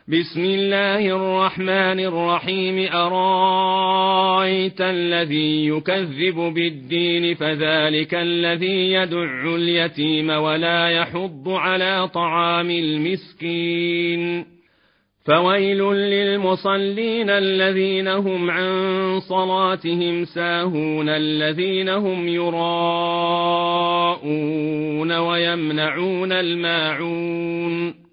بسم الله الرحمن الرحيم أرأيت الذي يكذب بالدين فذلك الذي يدع اليتيم ولا يحض على طعام المسكين فويل للمصلين الذين هم عن صلاتهم ساهون الذين هم يراءون ويمنعون الماعون